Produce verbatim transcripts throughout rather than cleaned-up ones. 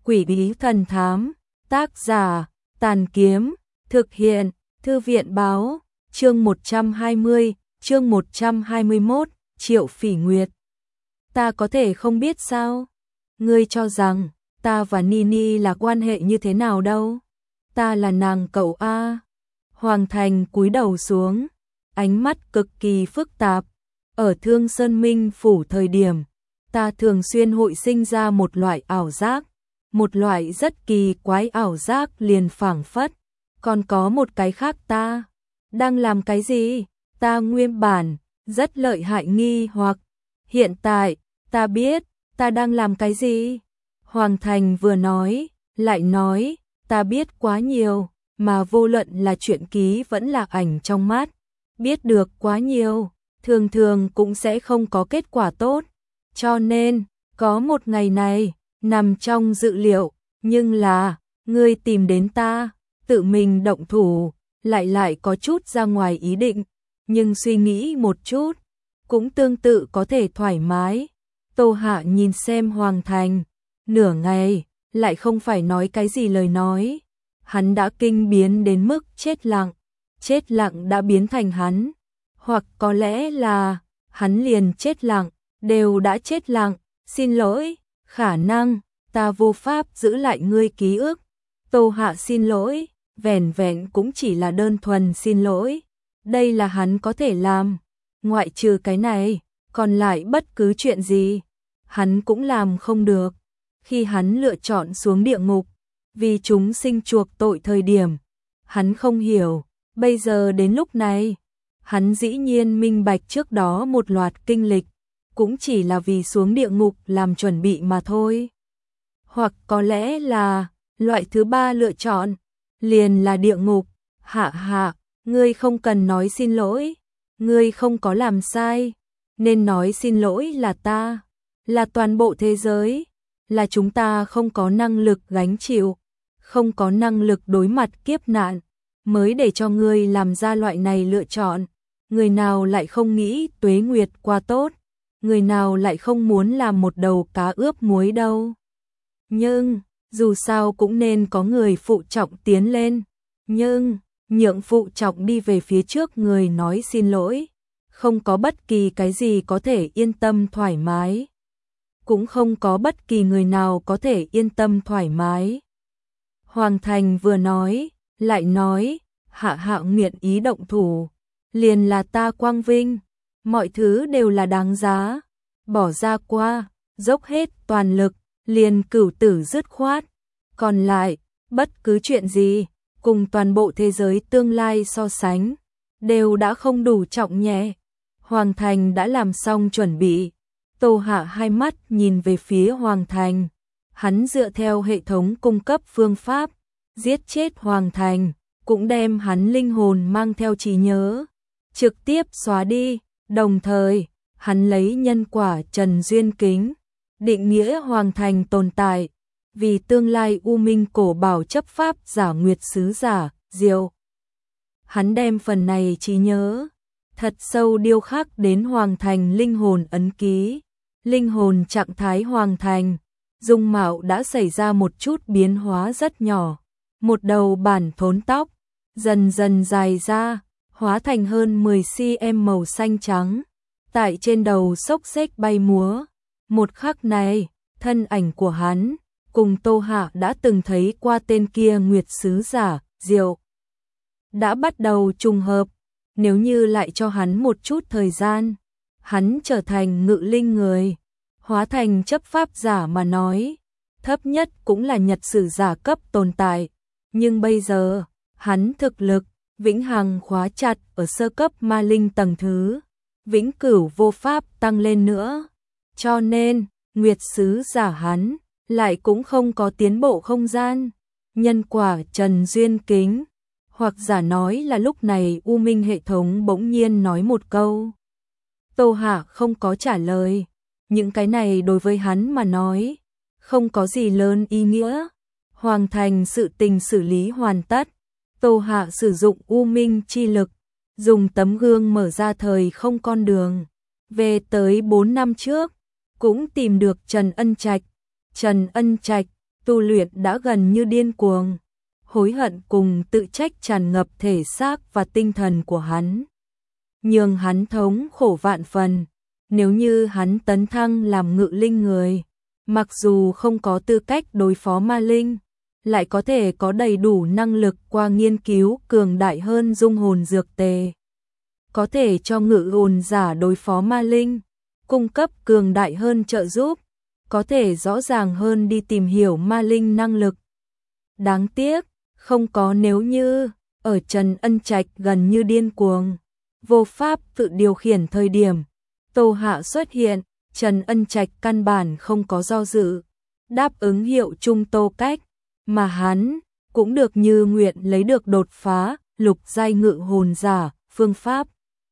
Quỷ bí thần thám, tác giả, Tàn Kiếm, thực hiện, Thư viện báo, chương một trăm hai mươi, chương một trăm hai mươi mốt, Triệu Phỉ Nguyệt. Ta có thể không biết sao? Ngươi cho rằng, ta và Nini là quan hệ như thế nào đâu? Ta là nàng cậu A. Hoàng Thành cúi đầu xuống, ánh mắt cực kỳ phức tạp. Ở Thương Sơn Minh Phủ thời điểm, ta thường xuyên hội sinh ra một loại ảo giác, một loại rất kỳ quái ảo giác liền phảng phất. Còn có một cái khác ta, đang làm cái gì? Ta nguyên bản, rất lợi hại nghi hoặc, hiện tại, ta biết, ta đang làm cái gì? Hoàng Thành vừa nói, lại nói, ta biết quá nhiều, mà vô luận là truyện ký vẫn là ảnh trong mắt. Biết được quá nhiều, thường thường cũng sẽ không có kết quả tốt. Cho nên, có một ngày này, nằm trong dự liệu, nhưng là, ngươi tìm đến ta, tự mình động thủ, lại lại có chút ra ngoài ý định, nhưng suy nghĩ một chút, cũng tương tự có thể thoải mái. Tô Hạ nhìn xem Hoàng Thành, nửa ngày, lại không phải nói cái gì lời nói. Hắn đã kinh biến đến mức chết lặng, chết lặng đã biến thành hắn, hoặc có lẽ là, hắn liền chết lặng, đều đã chết lặng, xin lỗi, khả năng, ta vô pháp giữ lại ngươi ký ức. Tô Hạ xin lỗi, vẻn vẹn cũng chỉ là đơn thuần xin lỗi. Đây là hắn có thể làm, ngoại trừ cái này, còn lại bất cứ chuyện gì, hắn cũng làm không được. Khi hắn lựa chọn xuống địa ngục, vì chúng sinh chuộc tội thời điểm, hắn không hiểu, bây giờ đến lúc này, hắn dĩ nhiên minh bạch trước đó một loạt kinh lịch, cũng chỉ là vì xuống địa ngục làm chuẩn bị mà thôi. Hoặc có lẽ là, loại thứ ba lựa chọn, liền là địa ngục. Hạ hạ, ngươi không cần nói xin lỗi, ngươi không có làm sai, nên nói xin lỗi là ta, là toàn bộ thế giới, là chúng ta không có năng lực gánh chịu, không có năng lực đối mặt kiếp nạn, mới để cho ngươi làm ra loại này lựa chọn. Người nào lại không nghĩ tuế nguyệt qua tốt, người nào lại không muốn làm một đầu cá ướp muối đâu. Nhưng, dù sao cũng nên có người phụ trọng tiến lên, nhưng, nhượng phụ trọng đi về phía trước người nói xin lỗi, không có bất kỳ cái gì có thể yên tâm thoải mái. Cũng không có bất kỳ người nào có thể yên tâm thoải mái. Hoàng Thành vừa nói, lại nói, hạ hạ nguyện ý động thủ, liền là ta quang vinh, mọi thứ đều là đáng giá, bỏ ra qua, dốc hết toàn lực, liền cửu tử dứt khoát, còn lại, bất cứ chuyện gì, cùng toàn bộ thế giới tương lai so sánh, đều đã không đủ trọng nhẹ. Hoàng Thành đã làm xong chuẩn bị. Tô Hạ hai mắt nhìn về phía Hoàng Thành, hắn dựa theo hệ thống cung cấp phương pháp, giết chết Hoàng Thành, cũng đem hắn linh hồn mang theo trí nhớ, trực tiếp xóa đi, đồng thời, hắn lấy nhân quả Trần Duyên Kính, định nghĩa Hoàng Thành tồn tại, vì tương lai U Minh cổ bảo chấp pháp giả nguyệt sứ giả, diệu. Hắn đem phần này trí nhớ, thật sâu điêu khắc đến Hoàng Thành linh hồn ấn ký. Linh hồn trạng thái Hoàng Thành, dung mạo đã xảy ra một chút biến hóa rất nhỏ. Một đầu bản thốn tóc, dần dần dài ra, hóa thành hơn mười xăng-ti-mét màu xanh trắng. Tại trên đầu xốc xếch bay múa. Một khắc này, thân ảnh của hắn, cùng Tô Hạ đã từng thấy qua tên kia nguyệt sứ giả, diệu. Đã bắt đầu trùng hợp, nếu như lại cho hắn một chút thời gian, hắn trở thành ngự linh người, hóa thành chấp pháp giả mà nói, thấp nhất cũng là nhật sử giả cấp tồn tại, nhưng bây giờ, hắn thực lực, vĩnh hằng khóa chặt ở sơ cấp ma linh tầng thứ, vĩnh cửu vô pháp tăng lên nữa, cho nên, nguyệt sứ giả hắn, lại cũng không có tiến bộ không gian, nhân quả Trần Duyên Kính, hoặc giả nói là lúc này U Minh hệ thống bỗng nhiên nói một câu. Tô Hạ không có trả lời, những cái này đối với hắn mà nói, không có gì lớn ý nghĩa. Hoàng Thành sự tình xử lý hoàn tất, Tô Hạ sử dụng U Minh chi lực, dùng tấm gương mở ra thời không con đường, về tới bốn năm trước, cũng tìm được Trần Ân Trạch. Trần Ân Trạch, tu luyện đã gần như điên cuồng, hối hận cùng tự trách tràn ngập thể xác và tinh thần của hắn. Nhường hắn thống khổ vạn phần, nếu như hắn tấn thăng làm ngự linh người, mặc dù không có tư cách đối phó ma linh, lại có thể có đầy đủ năng lực qua nghiên cứu cường đại hơn dung hồn dược tề. Có thể cho ngự hồn giả đối phó ma linh, cung cấp cường đại hơn trợ giúp, có thể rõ ràng hơn đi tìm hiểu ma linh năng lực. Đáng tiếc, không có nếu như, ở Trần Ân Trạch gần như điên cuồng, vô pháp tự điều khiển thời điểm, Tô Hạ xuất hiện, Trần Ân Trạch căn bản không có do dự, đáp ứng hiệu chung Tô Cách, mà hắn cũng được như nguyện lấy được đột phá lục giai ngự hồn giả phương pháp.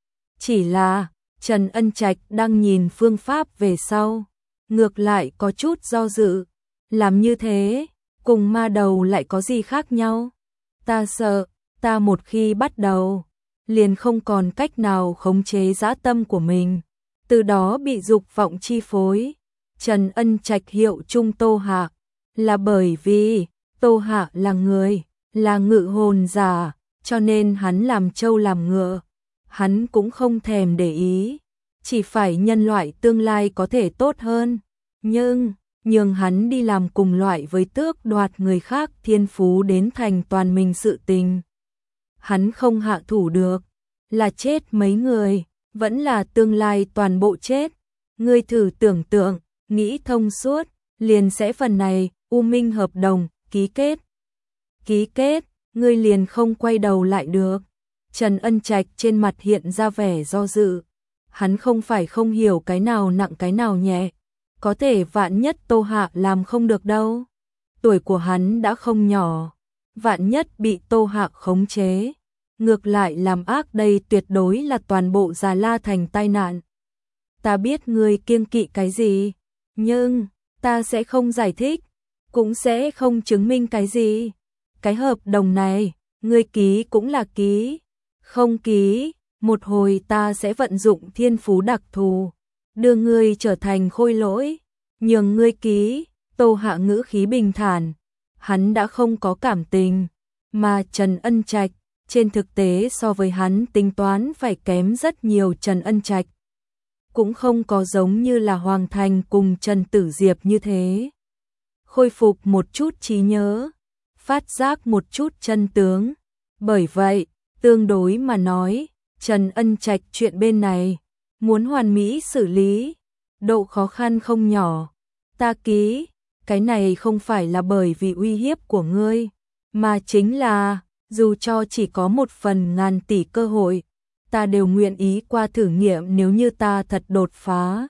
Chỉ là Trần Ân Trạch đang nhìn phương pháp về sau, ngược lại có chút do dự, làm như thế cùng ma đầu lại có gì khác nhau? Ta sợ, ta một khi bắt đầu, liền không còn cách nào khống chế dã tâm của mình, từ đó bị dục vọng chi phối. Trần Ân Trạch hiệu chung Tô Hạ, là bởi vì Tô Hạ là người, là ngự hồn giả, cho nên hắn làm trâu làm ngựa, hắn cũng không thèm để ý, chỉ phải nhân loại tương lai có thể tốt hơn, nhưng nhường hắn đi làm cùng loại với tước đoạt người khác thiên phú đến thành toàn mình sự tình. Hắn không hạ thủ được, là chết mấy người, vẫn là tương lai toàn bộ chết. Ngươi thử tưởng tượng, nghĩ thông suốt, liền sẽ phần này, U Minh hợp đồng, ký kết. Ký kết, ngươi liền không quay đầu lại được. Trần Ân Trạch trên mặt hiện ra vẻ do dự. Hắn không phải không hiểu cái nào nặng cái nào nhẹ. Có thể vạn nhất Tô Hạ làm không được đâu. Tuổi của hắn đã không nhỏ. Vạn nhất bị Tô Hạ khống chế. Ngược lại làm ác đây tuyệt đối là toàn bộ Già La Thành tai nạn. Ta biết ngươi kiêng kỵ cái gì, nhưng ta sẽ không giải thích, cũng sẽ không chứng minh cái gì. Cái hợp đồng này, ngươi ký cũng là ký, không ký, một hồi ta sẽ vận dụng thiên phú đặc thù, đưa ngươi trở thành khôi lỗi, nhường ngươi ký. Tô Hạ ngữ khí bình thản, hắn đã không có cảm tình, mà Trần Ân Trạch, trên thực tế so với hắn tính toán phải kém rất nhiều. Trần Ân Trạch cũng không có giống như là Hoàng Thành cùng Trần Tử Diệp như thế. Khôi phục một chút trí nhớ, phát giác một chút chân tướng. Bởi vậy, tương đối mà nói, Trần Ân Trạch chuyện bên này, muốn hoàn mỹ xử lý, độ khó khăn không nhỏ. Ta ký, cái này không phải là bởi vì uy hiếp của ngươi, mà chính là, dù cho chỉ có một phần ngàn tỷ cơ hội, ta đều nguyện ý qua thử nghiệm nếu như ta thật đột phá.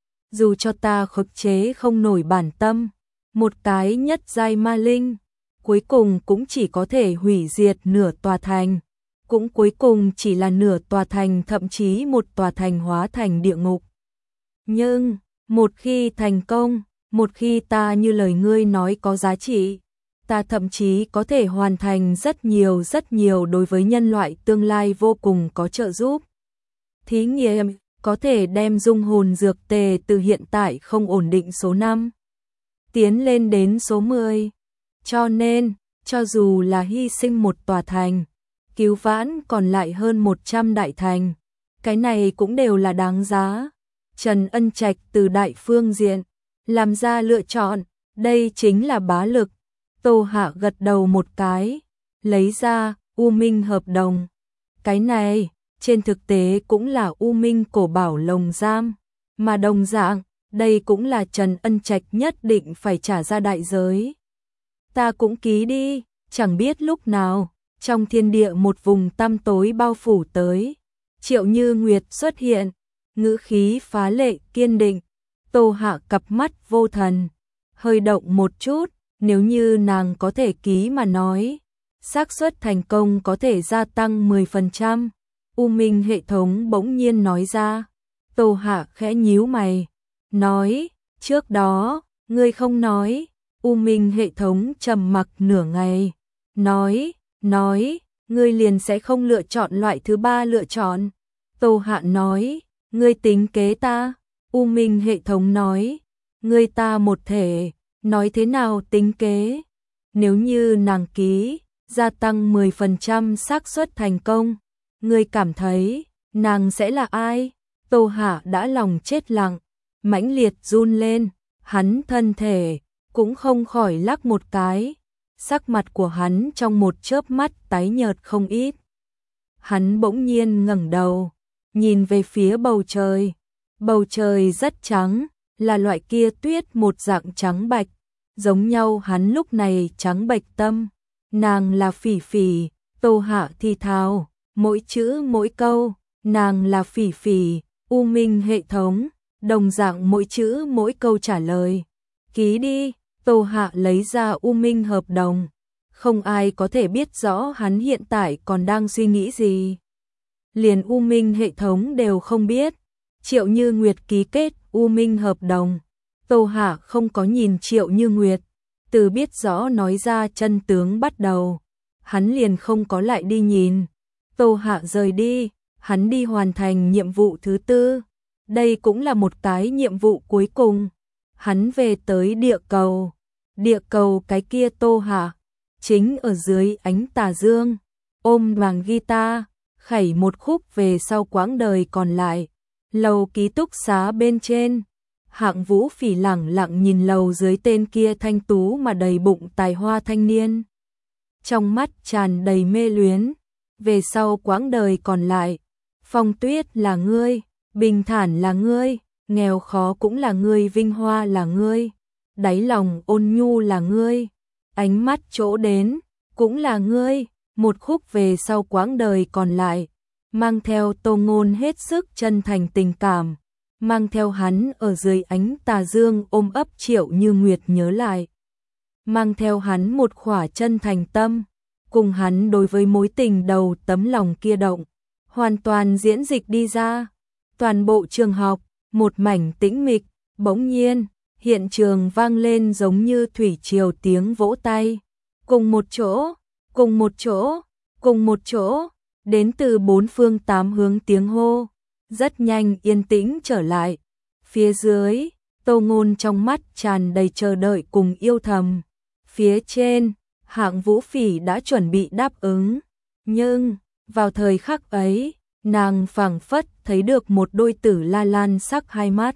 Dù cho ta khống chế không nổi bản tâm, một cái nhất giai ma linh, cuối cùng cũng chỉ có thể hủy diệt nửa tòa thành, cũng cuối cùng chỉ là nửa tòa thành, thậm chí một tòa thành hóa thành địa ngục. Nhưng, một khi thành công, một khi ta như lời ngươi nói có giá trị, ta thậm chí có thể hoàn thành rất nhiều rất nhiều đối với nhân loại tương lai vô cùng có trợ giúp. Thí nghiệm, có thể đem dung hồn dược tề từ hiện tại không ổn định số năm, tiến lên đến số mười. Cho nên, cho dù là hy sinh một tòa thành, cứu vãn còn lại hơn một trăm đại thành, cái này cũng đều là đáng giá. Trần Ân Trạch từ đại phương diện, làm ra lựa chọn, đây chính là bá lực. Tô Hạ gật đầu một cái, lấy ra U Minh hợp đồng. Cái này, trên thực tế cũng là U Minh cổ bảo lồng giam, mà đồng dạng, đây cũng là Trần Ân Trạch nhất định phải trả ra đại giới. Ta cũng ký đi, chẳng biết lúc nào, trong thiên địa một vùng tăm tối bao phủ tới. Triệu Như Nguyệt xuất hiện, ngữ khí phá lệ kiên định. Tô Hạ cặp mắt vô thần, hơi động một chút. Nếu như nàng có thể ký mà nói, xác suất thành công có thể gia tăng mười phần trăm. U Minh hệ thống bỗng nhiên nói ra. Tô Hạ khẽ nhíu mày, nói, trước đó, ngươi không nói. U Minh hệ thống trầm mặc nửa ngày, nói, nói, ngươi liền sẽ không lựa chọn loại thứ ba lựa chọn. Tô Hạ nói, ngươi tính kế ta. U Minh hệ thống nói, ngươi ta một thể, nói thế nào tính kế? Nếu như nàng ký, gia tăng mười phần trăm xác suất thành công, ngươi cảm thấy nàng sẽ là ai? Tô Hạ đã lòng chết lặng, mãnh liệt run lên, hắn thân thể cũng không khỏi lắc một cái, sắc mặt của hắn trong một chớp mắt tái nhợt không ít. Hắn bỗng nhiên ngẩng đầu, nhìn về phía bầu trời. Bầu trời rất trắng, là loại kia tuyết một dạng trắng bạch, giống nhau hắn lúc này trắng bạch tâm. Nàng là Phỉ Phỉ, Tô Hạ thì thào, mỗi chữ mỗi câu, nàng là Phỉ Phỉ, U Minh hệ thống, đồng dạng mỗi chữ mỗi câu trả lời. Ký đi, Tô Hạ lấy ra U Minh hợp đồng, không ai có thể biết rõ hắn hiện tại còn đang suy nghĩ gì. Liền U Minh hệ thống đều không biết. Triệu Như Nguyệt ký kết U Minh hợp đồng, Tô Hạ không có nhìn Triệu Như Nguyệt, từ biết rõ nói ra chân tướng bắt đầu, hắn liền không có lại đi nhìn. Tô Hạ rời đi, hắn đi hoàn thành nhiệm vụ thứ tư, đây cũng là một cái nhiệm vụ cuối cùng. Hắn về tới địa cầu, địa cầu cái kia Tô Hạ, chính ở dưới ánh tà dương, ôm đoàn guitar, khẩy một khúc về sau quãng đời còn lại. Lầu ký túc xá bên trên, Hạng Vũ Phỉ lẳng lặng nhìn lầu dưới tên kia thanh tú mà đầy bụng tài hoa thanh niên. Trong mắt tràn đầy mê luyến, về sau quãng đời còn lại, phong tuyết là ngươi, bình thản là ngươi, nghèo khó cũng là ngươi, vinh hoa là ngươi, đáy lòng ôn nhu là ngươi, ánh mắt chỗ đến, cũng là ngươi, một khúc về sau quãng đời còn lại. Mang theo Tô Ngôn hết sức chân thành tình cảm, mang theo hắn ở dưới ánh tà dương ôm ấp Triệu Như Nguyệt nhớ lại, mang theo hắn một khỏa chân thành tâm, cùng hắn đối với mối tình đầu tấm lòng kia động, hoàn toàn diễn dịch đi ra. Toàn bộ trường học, một mảnh tĩnh mịch, bỗng nhiên, hiện trường vang lên giống như thủy triều tiếng vỗ tay, cùng một chỗ, cùng một chỗ, cùng một chỗ. Đến từ bốn phương tám hướng tiếng hô, rất nhanh yên tĩnh trở lại. Phía dưới, Tô Ngôn trong mắt tràn đầy chờ đợi cùng yêu thầm. Phía trên, Hạng Vũ Phỉ đã chuẩn bị đáp ứng. Nhưng, vào thời khắc ấy, nàng phảng phất thấy được một đôi tử la lan sắc hai mắt.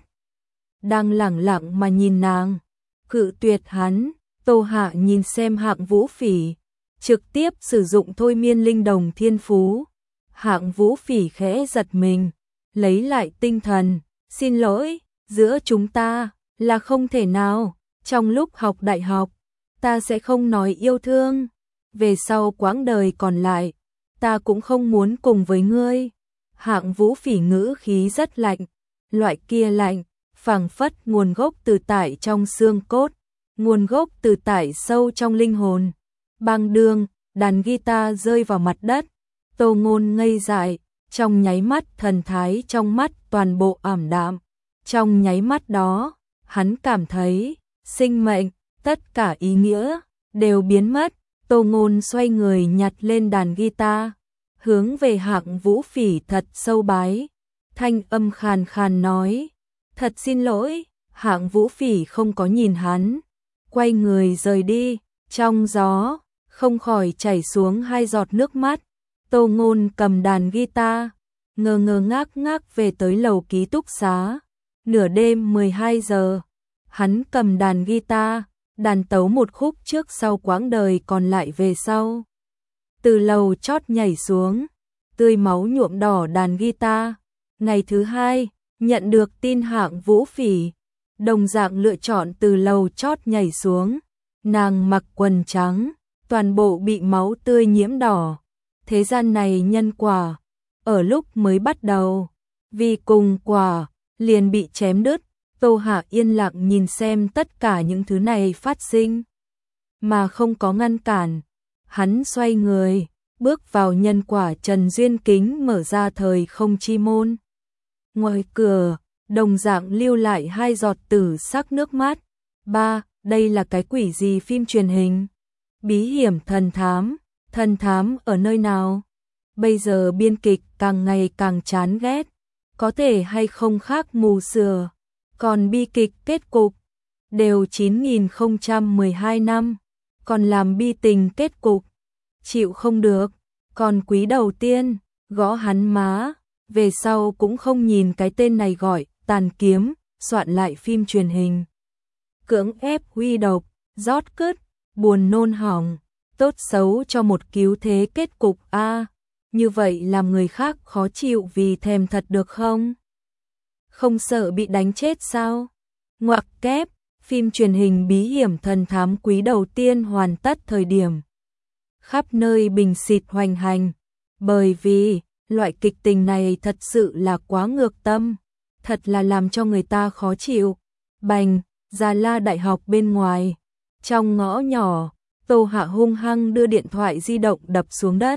Đang lẳng lặng mà nhìn nàng, cự tuyệt hắn. Tô Hạ nhìn xem Hạng Vũ Phỉ, trực tiếp sử dụng thôi miên linh đồng thiên phú. Hạng Vũ Phỉ khẽ giật mình, lấy lại tinh thần, xin lỗi, giữa chúng ta là không thể nào, trong lúc học đại học, ta sẽ không nói yêu thương, về sau quãng đời còn lại, ta cũng không muốn cùng với ngươi. Hạng Vũ Phỉ ngữ khí rất lạnh, loại kia lạnh, phảng phất nguồn gốc từ tại trong xương cốt, nguồn gốc từ tại sâu trong linh hồn. Bang đường, đàn guitar rơi vào mặt đất, Tô Ngôn ngây dại, trong nháy mắt thần thái trong mắt toàn bộ ảm đạm. Trong nháy mắt đó, hắn cảm thấy sinh mệnh, tất cả ý nghĩa đều biến mất. Tô Ngôn xoay người nhặt lên đàn guitar, hướng về Hạng Vũ Phỉ thật sâu bái, thanh âm khàn khàn nói: "Thật xin lỗi." Hạng Vũ Phỉ không có nhìn hắn, quay người rời đi, trong gió không khỏi chảy xuống hai giọt nước mắt. Tô Ngôn cầm đàn guitar, ngơ ngơ ngác ngác về tới lầu ký túc xá. Nửa đêm mười hai giờ, hắn cầm đàn guitar, đàn tấu một khúc trước sau quãng đời còn lại về sau. Từ lầu chót nhảy xuống, tươi máu nhuộm đỏ đàn guitar. Ngày thứ hai, nhận được tin Hạng Vũ Phỉ đồng dạng lựa chọn từ lầu chót nhảy xuống. Nàng mặc quần trắng, toàn bộ bị máu tươi nhiễm đỏ. Thế gian này nhân quả, ở lúc mới bắt đầu, vì cùng quả, liền bị chém đứt. Tô Hạ yên lặng nhìn xem tất cả những thứ này phát sinh, mà không có ngăn cản. Hắn xoay người, bước vào nhân quả. Trần Duyên Kính mở ra thời không chi môn. Ngoài cửa, đồng dạng lưu lại hai giọt tử sắc nước mắt. Ba, đây là cái quỷ gì phim truyền hình? Bí hiểm thần thám, thần thám ở nơi nào? Bây giờ biên kịch càng ngày càng chán ghét, có thể hay không khác mù sừa, còn bi kịch kết cục. đều chín nghìn không trăm mười hai năm, còn làm bi tình kết cục, chịu không được, còn quý đầu tiên, gõ hắn má, về sau cũng không nhìn cái tên này gọi, Tàn Kiếm, soạn lại phim truyền hình. Cưỡng ép huy độc, rót cứt, buồn nôn hỏng, tốt xấu cho một cứu thế kết cục a, à, như vậy làm người khác khó chịu vì thèm thật được không? Không sợ bị đánh chết sao? Ngoặc kép, phim truyền hình bí hiểm thần thám quý đầu tiên hoàn tất thời điểm. Khắp nơi bình xịt hoành hành, bởi vì loại kịch tình này thật sự là quá ngược tâm, thật là làm cho người ta khó chịu. Bành, Già La Đại học bên ngoài, trong ngõ nhỏ, Tô Hạ hung hăng đưa điện thoại di động đập xuống đất.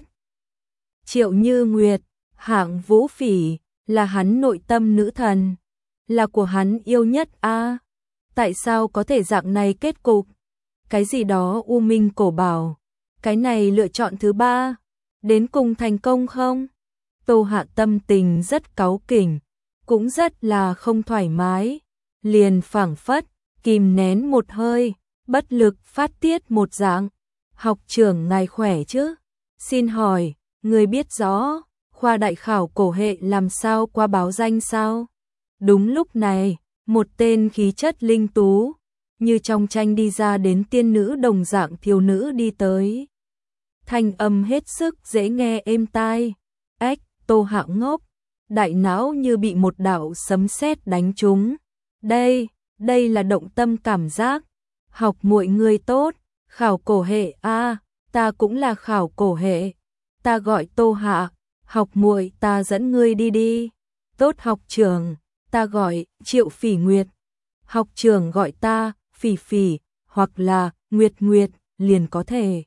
Triệu Như Nguyệt, Hạng Vũ Phỉ, là hắn nội tâm nữ thần, là của hắn yêu nhất a. À, tại sao có thể dạng này kết cục? Cái gì đó U Minh Cổ Bảo, cái này lựa chọn thứ ba, đến cùng thành công không? Tô Hạ tâm tình rất cáu kỉnh, cũng rất là không thoải mái, liền phảng phất kìm nén một hơi, bất lực phát tiết một dạng. Học trưởng ngài khỏe chứ? Xin hỏi, người biết rõ khoa đại khảo cổ hệ làm sao qua báo danh sao? Đúng lúc này, một tên khí chất linh tú, như trong tranh đi ra đến tiên nữ đồng dạng thiếu nữ đi tới. Thanh âm hết sức dễ nghe êm tai. Ếch, Tô Hạ ngốc, đại não như bị một đạo sấm sét đánh trúng. Đây, đây là động tâm cảm giác. Học muội người tốt, khảo cổ hệ a, à, ta cũng là khảo cổ hệ. Ta gọi Tô Hạ, học muội ta dẫn ngươi đi đi. Tốt học trưởng, ta gọi Triệu Phỉ Nguyệt. Học trưởng gọi ta Phỉ Phỉ hoặc là Nguyệt Nguyệt liền có thể.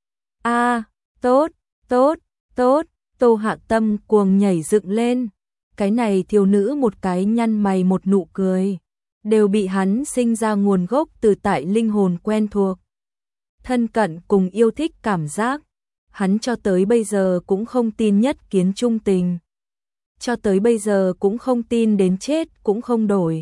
A, à, tốt, tốt, tốt. Tô Hạ tâm cuồng nhảy dựng lên. Cái này thiếu nữ một cái nhăn mày một nụ cười, đều bị hắn sinh ra nguồn gốc từ tại linh hồn quen thuộc, thân cận cùng yêu thích cảm giác. Hắn cho tới bây giờ cũng không tin nhất kiến trung tình, cho tới bây giờ cũng không tin đến chết cũng không đổi.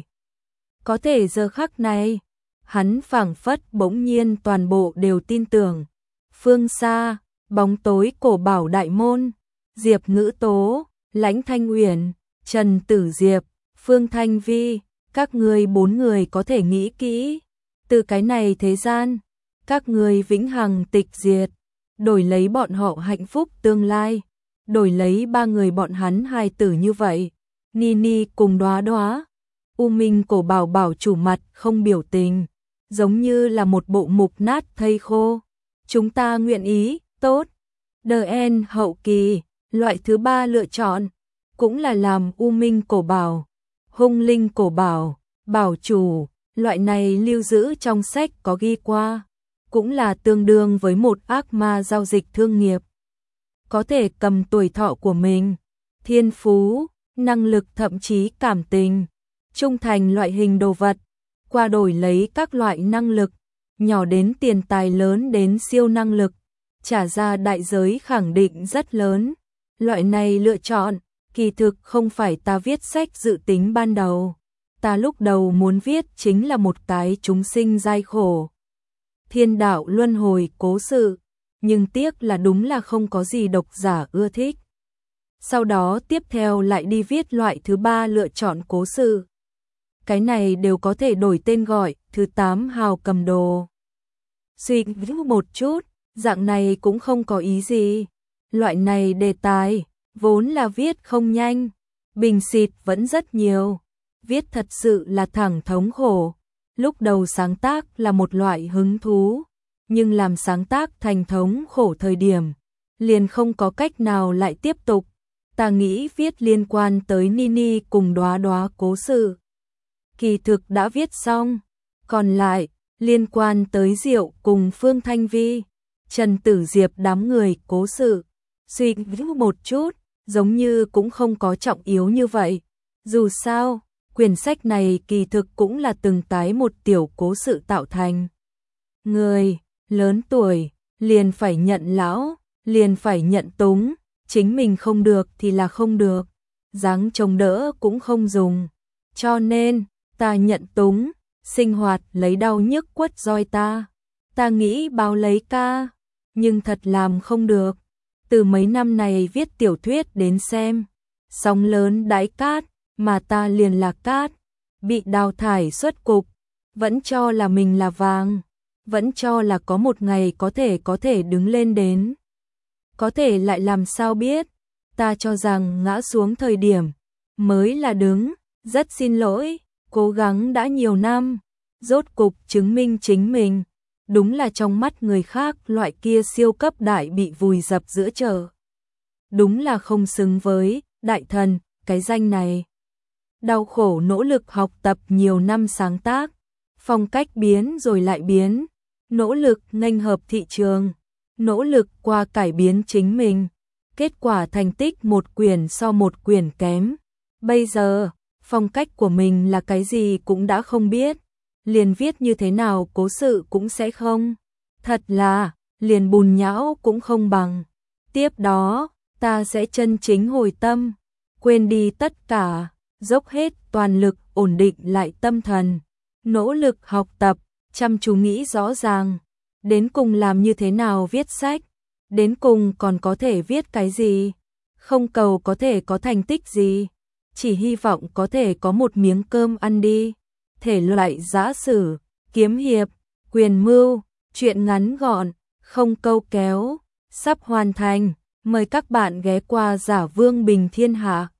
Có thể giờ khắc này, hắn phảng phất bỗng nhiên toàn bộ đều tin tưởng. Phương xa, bóng tối cổ bảo đại môn, Diệp Ngữ Tố, Lãnh Thanh Uyển, Trần Tử Diệp, Phương Thanh Vi, các người bốn người có thể nghĩ kỹ, từ cái này thế gian, các người vĩnh hằng tịch diệt, đổi lấy bọn họ hạnh phúc tương lai, đổi lấy ba người bọn hắn hài tử như vậy. Nini cùng Đóa Đóa, U Minh Cổ Bảo bảo chủ mặt không biểu tình, giống như là một bộ mục nát thây khô. Chúng ta nguyện ý, tốt. The End hậu kỳ, loại thứ ba lựa chọn, cũng là làm U Minh Cổ Bảo, Hung Linh Cổ Bảo, bảo chủ, loại này lưu giữ trong sách có ghi qua, cũng là tương đương với một ác ma giao dịch thương nghiệp. Có thể cầm tuổi thọ của mình, thiên phú, năng lực thậm chí cảm tình, trung thành loại hình đồ vật, qua đổi lấy các loại năng lực, nhỏ đến tiền tài lớn đến siêu năng lực, trả ra đại giới khẳng định rất lớn. Loại này lựa chọn, kỳ thực không phải ta viết sách dự tính ban đầu. Ta lúc đầu muốn viết chính là một cái chúng sinh dai khổ, thiên đạo luân hồi cố sự, nhưng tiếc là đúng là không có gì độc giả ưa thích. Sau đó tiếp theo lại đi viết loại thứ ba lựa chọn cố sự. Cái này đều có thể đổi tên gọi, thứ tám hào cầm đồ. Suy nghĩ một chút, dạng này cũng không có ý gì. Loại này đề tài, vốn là viết không nhanh, bình xịt vẫn rất nhiều. Viết thật sự là thẳng thống khổ. Lúc đầu sáng tác là một loại hứng thú, nhưng làm sáng tác thành thống khổ thời điểm, liền không có cách nào lại tiếp tục. Ta nghĩ viết liên quan tới Nini cùng Đóa Đóa cố sự, kỳ thực đã viết xong, còn lại liên quan tới Diệu cùng Phương Thanh Vi, Trần Tử Diệp đám người cố sự, suy nghĩ một chút, giống như cũng không có trọng yếu như vậy. Dù sao, quyển sách này kỳ thực cũng là từng cái một tiểu cố sự tạo thành. Người lớn tuổi liền phải nhận lão, liền phải nhận túng, chính mình không được thì là không được, dáng chống đỡ cũng không dùng. Cho nên, ta nhận túng, sinh hoạt lấy đau nhức quất roi ta. Ta nghĩ báo lấy ca, nhưng thật làm không được. Từ mấy năm này viết tiểu thuyết đến xem, sóng lớn đãi cát, mà ta liền là cát, bị đào thải xuất cục, vẫn cho là mình là vàng, vẫn cho là có một ngày có thể có thể đứng lên đến. Có thể lại làm sao biết, ta cho rằng ngã xuống thời điểm, mới là đứng, rất xin lỗi, cố gắng đã nhiều năm, rốt cục chứng minh chính mình, đúng là trong mắt người khác loại kia siêu cấp đại bị vùi dập giữa chợ. Đúng là không xứng với đại thần, cái danh này. Đau khổ nỗ lực học tập nhiều năm sáng tác, phong cách biến rồi lại biến, nỗ lực nghênh hợp thị trường, nỗ lực qua cải biến chính mình, kết quả thành tích một quyển so một quyển kém. Bây giờ, phong cách của mình là cái gì cũng đã không biết, liền viết như thế nào cố sự cũng sẽ không. Thật là, liền bùn nhão cũng không bằng. Tiếp đó, ta sẽ chân chính hồi tâm, quên đi tất cả, dốc hết toàn lực ổn định lại tâm thần, nỗ lực học tập, chăm chú nghĩ rõ ràng, đến cùng làm như thế nào viết sách, đến cùng còn có thể viết cái gì, không cầu có thể có thành tích gì, chỉ hy vọng có thể có một miếng cơm ăn đi. Thể loại giã sử, kiếm hiệp, quyền mưu, truyện ngắn gọn, không câu kéo, sắp hoàn thành, mời các bạn ghé qua Giả Vương Bình Thiên Hạ.